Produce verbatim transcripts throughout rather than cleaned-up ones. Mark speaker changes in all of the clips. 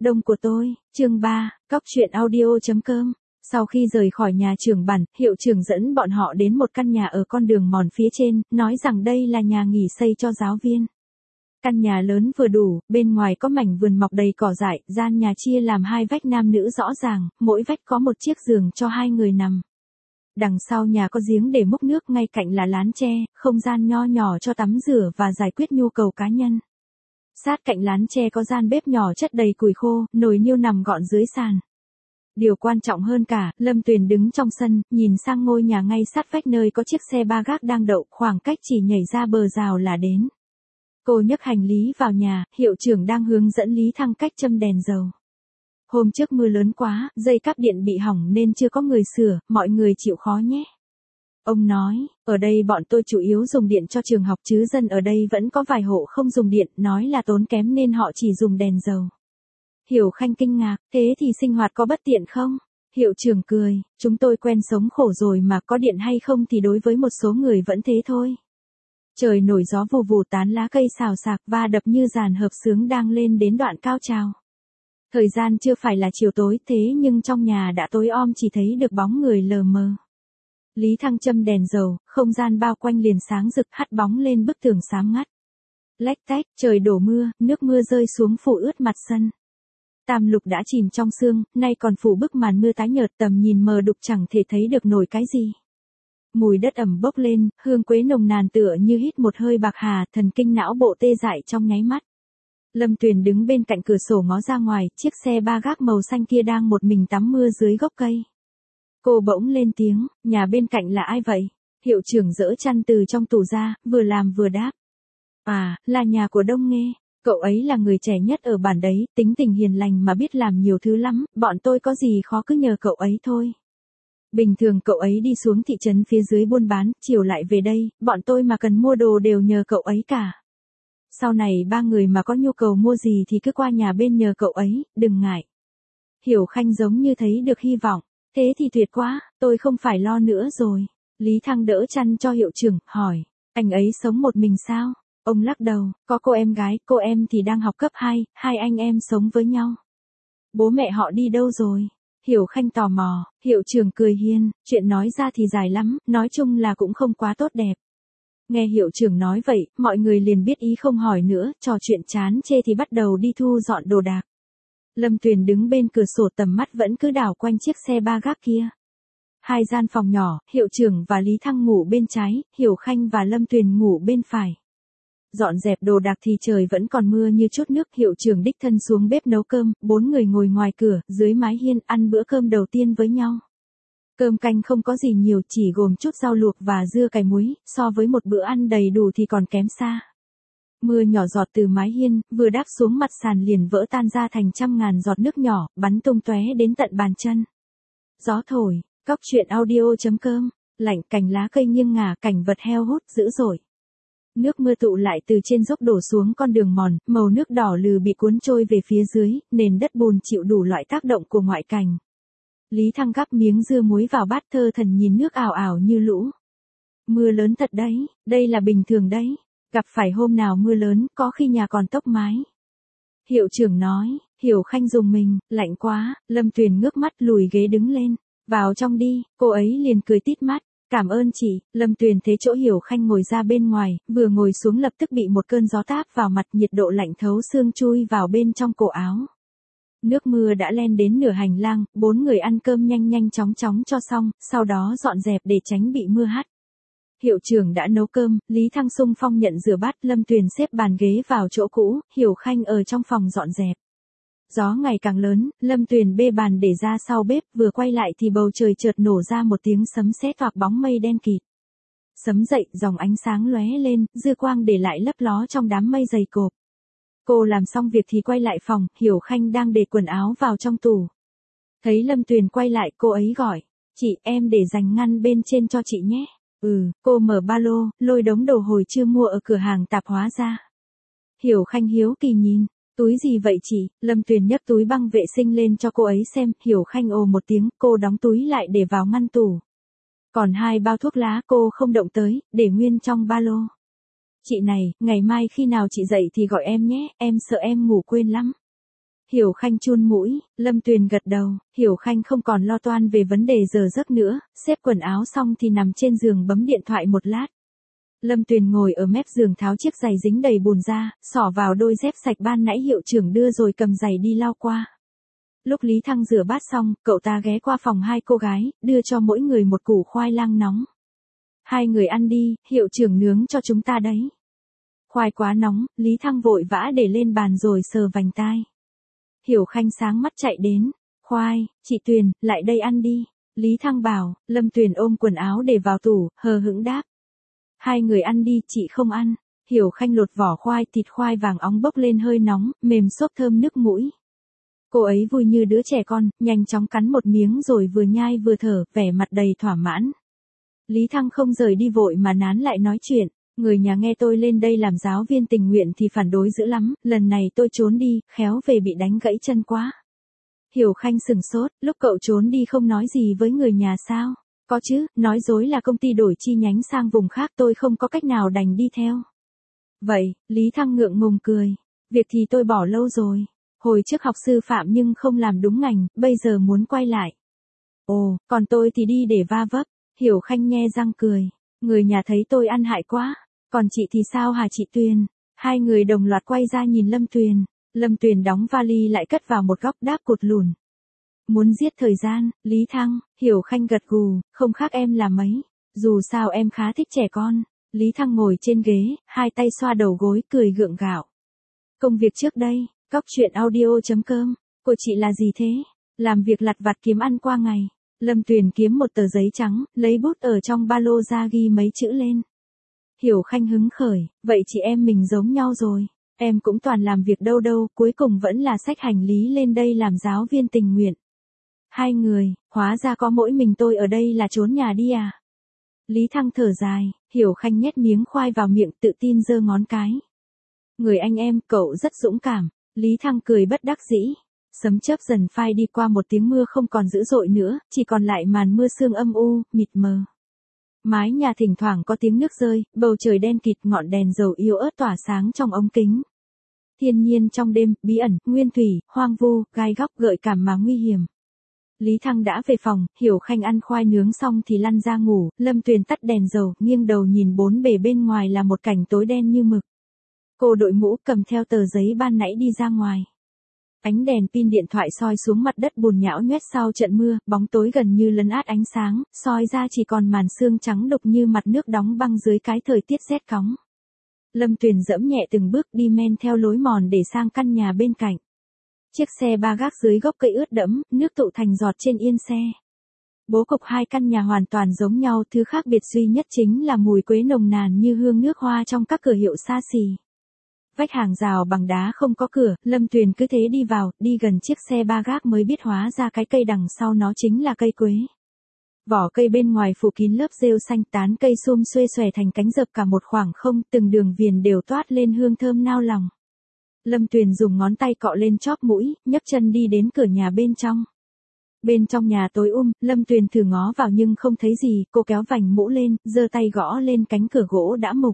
Speaker 1: Đông của tôi, chương ba, cóc truyện audio.com. Sau khi rời khỏi nhà trưởng bản, hiệu trưởng dẫn bọn họ đến một căn nhà ở con đường mòn phía trên, nói rằng đây là nhà nghỉ xây cho giáo viên. Căn nhà lớn vừa đủ, bên ngoài có mảnh vườn mọc đầy cỏ dại, gian nhà chia làm hai vách nam nữ rõ ràng, mỗi vách có một chiếc giường cho hai người nằm. Đằng sau nhà có giếng để múc nước, ngay cạnh là lán tre, không gian nho nhỏ cho tắm rửa và giải quyết nhu cầu cá nhân. Sát cạnh lán tre có gian bếp nhỏ chất đầy củi khô, nồi niêu nằm gọn dưới sàn. Điều quan trọng hơn cả, Lâm Tuyền đứng trong sân, nhìn sang ngôi nhà ngay sát vách nơi có chiếc xe ba gác đang đậu, khoảng cách chỉ nhảy ra bờ rào là đến. Cô nhấc hành lý vào nhà, hiệu trưởng đang hướng dẫn Lý Thăng cách châm đèn dầu. Hôm trước mưa lớn quá, dây cáp điện bị hỏng nên chưa có người sửa, mọi người chịu khó nhé. Ông nói, ở đây bọn tôi chủ yếu dùng điện cho trường học chứ dân ở đây vẫn có vài hộ không dùng điện, nói là tốn kém nên họ chỉ dùng đèn dầu. Hiểu Khanh kinh ngạc, thế thì sinh hoạt có bất tiện không? Hiệu trưởng cười, chúng tôi quen sống khổ rồi mà, có điện hay không thì đối với một số người vẫn thế thôi. Trời nổi gió vù vù, tán lá cây xào xạc va đập như dàn hợp xướng đang lên đến đoạn cao trào. Thời gian chưa phải là chiều tối, thế nhưng trong nhà đã tối om, chỉ thấy được bóng người lờ mờ. Lý Thăng châm đèn dầu, không gian bao quanh liền sáng rực, hắt bóng lên bức tường xám ngắt. Lách tách, trời đổ mưa, nước mưa rơi xuống phủ ướt mặt sân. Tam lục đã chìm trong sương, nay còn phủ bức màn mưa tái nhợt, tầm nhìn mờ đục chẳng thể thấy được nổi cái gì. Mùi đất ẩm bốc lên, hương quế nồng nàn tựa như hít một hơi bạc hà, thần kinh não bộ tê dại trong nháy mắt. Lâm Tuyền đứng bên cạnh cửa sổ ngó ra ngoài, chiếc xe ba gác màu xanh kia đang một mình tắm mưa dưới gốc cây. Cô bỗng lên tiếng, nhà bên cạnh là ai vậy? Hiệu trưởng giở chăn từ trong tủ ra, vừa làm vừa đáp. À, là nhà của Đông Nghê. Cậu ấy là người trẻ nhất ở bản đấy, tính tình hiền lành mà biết làm nhiều thứ lắm, bọn tôi có gì khó cứ nhờ cậu ấy thôi. Bình thường cậu ấy đi xuống thị trấn phía dưới buôn bán, chiều lại về đây, bọn tôi mà cần mua đồ đều nhờ cậu ấy cả. Sau này ba người mà có nhu cầu mua gì thì cứ qua nhà bên nhờ cậu ấy, đừng ngại. Hiểu Khanh giống như thấy được hy vọng, thế thì tuyệt quá, tôi không phải lo nữa rồi. Lý Thăng đỡ chăn cho hiệu trưởng, hỏi, anh ấy sống một mình sao? Ông lắc đầu, có cô em gái, cô em thì đang học cấp hai, hai anh em sống với nhau. Bố mẹ họ đi đâu rồi? Hiểu Khanh tò mò, hiệu trưởng cười hiền, chuyện nói ra thì dài lắm, nói chung là cũng không quá tốt đẹp. Nghe hiệu trưởng nói vậy, mọi người liền biết ý không hỏi nữa, trò chuyện chán chê thì bắt đầu đi thu dọn đồ đạc. Lâm Tuyền đứng bên cửa sổ, tầm mắt vẫn cứ đảo quanh chiếc xe ba gác kia. Hai gian phòng nhỏ, hiệu trưởng và Lý Thăng ngủ bên trái, Hiểu Khanh và Lâm Tuyền ngủ bên phải. Dọn dẹp đồ đạc thì trời vẫn còn mưa như chút nước, hiệu trưởng đích thân xuống bếp nấu cơm, bốn người ngồi ngoài cửa, dưới mái hiên, ăn bữa cơm đầu tiên với nhau. Cơm canh không có gì nhiều, chỉ gồm chút rau luộc và dưa cải muối, so với một bữa ăn đầy đủ thì còn kém xa. Mưa nhỏ giọt từ mái hiên, vừa đáp xuống mặt sàn liền vỡ tan ra thành trăm ngàn giọt nước nhỏ, bắn tung tóe đến tận bàn chân. Gió thổi, cóc truyện audio.com, lạnh, cành lá cây nghiêng ngả, cảnh vật heo hút dữ dội. Nước mưa tụ lại từ trên dốc đổ xuống con đường mòn, màu nước đỏ lừ bị cuốn trôi về phía dưới, nền đất bùn chịu đủ loại tác động của ngoại cảnh. Lý Thăng gắp miếng dưa muối vào bát, thơ thần nhìn nước ảo ảo như lũ. Mưa lớn thật đấy, đây là bình thường đấy, gặp phải hôm nào mưa lớn, có khi nhà còn tốc mái. Hiệu trưởng nói, Hiểu Khanh dùng mình, lạnh quá, Lâm Tuyền ngước mắt lùi ghế đứng lên, vào trong đi, cô ấy liền cười tít mắt. Cảm ơn chị. Lâm Tuyền thế chỗ Hiểu Khanh ngồi ra bên ngoài, vừa ngồi xuống lập tức bị một cơn gió táp vào mặt, nhiệt độ lạnh thấu xương chui vào bên trong cổ áo. Nước mưa đã len đến nửa hành lang, bốn người ăn cơm nhanh nhanh chóng chóng cho xong, sau đó dọn dẹp để tránh bị mưa hắt. Hiệu trưởng đã nấu cơm, Lý Thăng xung phong nhận rửa bát, Lâm Tuyền xếp bàn ghế vào chỗ cũ, Hiểu Khanh ở trong phòng dọn dẹp. Gió ngày càng lớn, Lâm Tuyền bê bàn để ra sau bếp, vừa quay lại thì bầu trời chợt nổ ra một tiếng sấm sét hoặc bóng mây đen kịt. Sấm dậy, dòng ánh sáng lóe lên, dư quang để lại lấp ló trong đám mây dày cộp. Cô làm xong việc thì quay lại phòng, Hiểu Khanh đang để quần áo vào trong tủ. Thấy Lâm Tuyền quay lại, cô ấy gọi, chị, em để dành ngăn bên trên cho chị nhé. Ừ, cô mở ba lô, lôi đống đồ hồi trưa mua ở cửa hàng tạp hóa ra. Hiểu Khanh hiếu kỳ nhìn. Túi gì vậy chị? Lâm Tuyền nhấc túi băng vệ sinh lên cho cô ấy xem, Hiểu Khanh ồ một tiếng, cô đóng túi lại để vào ngăn tủ. Còn hai bao thuốc lá cô không động tới, để nguyên trong ba lô. Chị này, ngày mai khi nào chị dậy thì gọi em nhé, em sợ em ngủ quên lắm. Hiểu Khanh chun mũi, Lâm Tuyền gật đầu, Hiểu Khanh không còn lo toan về vấn đề giờ giấc nữa, xếp quần áo xong thì nằm trên giường bấm điện thoại một lát. Lâm Tuyền ngồi ở mép giường tháo chiếc giày dính đầy bùn ra, xỏ vào đôi dép sạch ban nãy hiệu trưởng đưa rồi cầm giày đi lau qua. Lúc Lý Thăng rửa bát xong, cậu ta ghé qua phòng hai cô gái, đưa cho mỗi người một củ khoai lang nóng. Hai người ăn đi, hiệu trưởng nướng cho chúng ta đấy. Khoai quá nóng, Lý Thăng vội vã để lên bàn rồi sờ vành tai. Hiểu Khanh sáng mắt chạy đến. Khoai, chị Tuyền, lại đây ăn đi. Lý Thăng bảo, Lâm Tuyền ôm quần áo để vào tủ, hờ hững đáp. Hai người ăn đi, chị không ăn. Hiểu Khanh lột vỏ khoai, thịt khoai vàng óng bốc lên hơi nóng, mềm xốp thơm nước mũi. Cô ấy vui như đứa trẻ con, nhanh chóng cắn một miếng rồi vừa nhai vừa thở, vẻ mặt đầy thỏa mãn. Lý Thăng không rời đi vội mà nán lại nói chuyện. Người nhà nghe tôi lên đây làm giáo viên tình nguyện thì phản đối dữ lắm, lần này tôi trốn đi, khéo về bị đánh gãy chân quá. Hiểu Khanh sừng sốt, lúc cậu trốn đi không nói gì với người nhà sao? Có chứ, nói dối là công ty đổi chi nhánh sang vùng khác tôi không có cách nào đành đi theo. Vậy, Lý Thăng ngượng ngùng cười. Việc thì tôi bỏ lâu rồi. Hồi trước học sư phạm nhưng không làm đúng ngành, bây giờ muốn quay lại. Ồ, còn tôi thì đi để va vấp. Hiểu Khanh nhe răng cười. Người nhà thấy tôi ăn hại quá. Còn chị thì sao hả chị Tuyền? Hai người đồng loạt quay ra nhìn Lâm Tuyền. Lâm Tuyền đóng vali lại cất vào một góc đáp cụt lùn. Muốn giết thời gian, Lý Thăng, Hiểu Khanh gật gù, không khác em là mấy. Dù sao em khá thích trẻ con. Lý Thăng ngồi trên ghế, hai tay xoa đầu gối cười gượng gạo. Công việc trước đây, cóc truyện audio chấm com, của chị là gì thế? Làm việc lặt vặt kiếm ăn qua ngày. Lâm Tuyền kiếm một tờ giấy trắng, lấy bút ở trong ba lô ra ghi mấy chữ lên. Hiểu Khanh hứng khởi, vậy chị em mình giống nhau rồi. Em cũng toàn làm việc đâu đâu, cuối cùng vẫn là xách hành lý lên đây làm giáo viên tình nguyện. Hai người, hóa ra có mỗi mình tôi ở đây là trốn nhà đi à? Lý Thăng thở dài, Hiểu Khanh nhét miếng khoai vào miệng tự tin giơ ngón cái. Người anh em, cậu rất dũng cảm. Lý Thăng cười bất đắc dĩ. Sấm chớp dần phai đi qua một tiếng mưa không còn dữ dội nữa, chỉ còn lại màn mưa sương âm u, mịt mờ. Mái nhà thỉnh thoảng có tiếng nước rơi, bầu trời đen kịt, ngọn đèn dầu yếu ớt tỏa sáng trong ống kính. Thiên nhiên trong đêm, bí ẩn, nguyên thủy, hoang vu, gai góc gợi cảm mà nguy hiểm. Lý Thăng đã về phòng, Hiểu Khanh ăn khoai nướng xong thì lăn ra ngủ, Lâm Tuyền tắt đèn dầu, nghiêng đầu nhìn bốn bề bên ngoài là một cảnh tối đen như mực. Cô đội mũ cầm theo tờ giấy ban nãy đi ra ngoài. Ánh đèn pin điện thoại soi xuống mặt đất bùn nhão nhoét sau trận mưa, bóng tối gần như lấn át ánh sáng, soi ra chỉ còn màn sương trắng đục như mặt nước đóng băng dưới cái thời tiết rét cóng. Lâm Tuyền dẫm nhẹ từng bước đi men theo lối mòn để sang căn nhà bên cạnh. Chiếc xe ba gác dưới gốc cây ướt đẫm, nước tụ thành giọt trên yên xe. Bố cục hai căn nhà hoàn toàn giống nhau, thứ khác biệt duy nhất chính là mùi quế nồng nàn như hương nước hoa trong các cửa hiệu xa xỉ. Vách hàng rào bằng đá không có cửa, Lâm Tuyền cứ thế đi vào, đi gần chiếc xe ba gác mới biết hóa ra cái cây đằng sau nó chính là cây quế. Vỏ cây bên ngoài phủ kín lớp rêu xanh, tán cây sum xuê xòe thành cánh dập cả một khoảng không, từng đường viền đều toát lên hương thơm nao lòng. Lâm Tuyền dùng ngón tay cọ lên chóp mũi, nhấc chân đi đến cửa nhà bên trong. Bên trong nhà tối um, Lâm Tuyền thử ngó vào nhưng không thấy gì, cô kéo vành mũ lên, giơ tay gõ lên cánh cửa gỗ đã mục.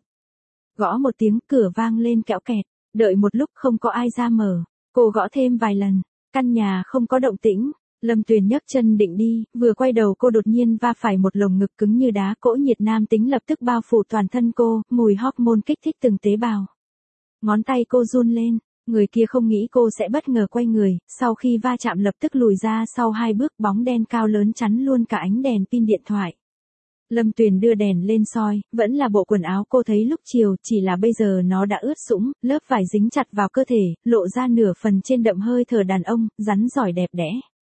Speaker 1: Gõ một tiếng, cửa vang lên kẽo kẹt, đợi một lúc không có ai ra mở, cô gõ thêm vài lần, căn nhà không có động tĩnh. Lâm Tuyền nhấc chân định đi, vừa quay đầu cô đột nhiên va phải một lồng ngực cứng như đá, cỗ nhiệt nam tính lập tức bao phủ toàn thân cô, mùi hormone kích thích từng tế bào. Ngón tay cô run lên, người kia không nghĩ cô sẽ bất ngờ quay người, sau khi va chạm lập tức lùi ra sau hai bước, bóng đen cao lớn chắn luôn cả ánh đèn pin điện thoại. Lâm Tuyền đưa đèn lên soi, vẫn là bộ quần áo cô thấy lúc chiều, chỉ là bây giờ nó đã ướt sũng, lớp vải dính chặt vào cơ thể, lộ ra nửa phần trên đậm hơi thở đàn ông, rắn giỏi đẹp đẽ.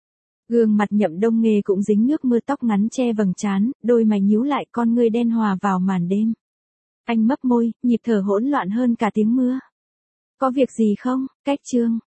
Speaker 1: Gương mặt Nhậm Đông Nghê cũng dính nước mưa, tóc ngắn che vầng trán, đôi mày nhíu lại, con ngươi đen hòa vào màn đêm. Anh mấp môi, nhịp thở hỗn loạn hơn cả tiếng mưa. Có việc gì không? Cách chương.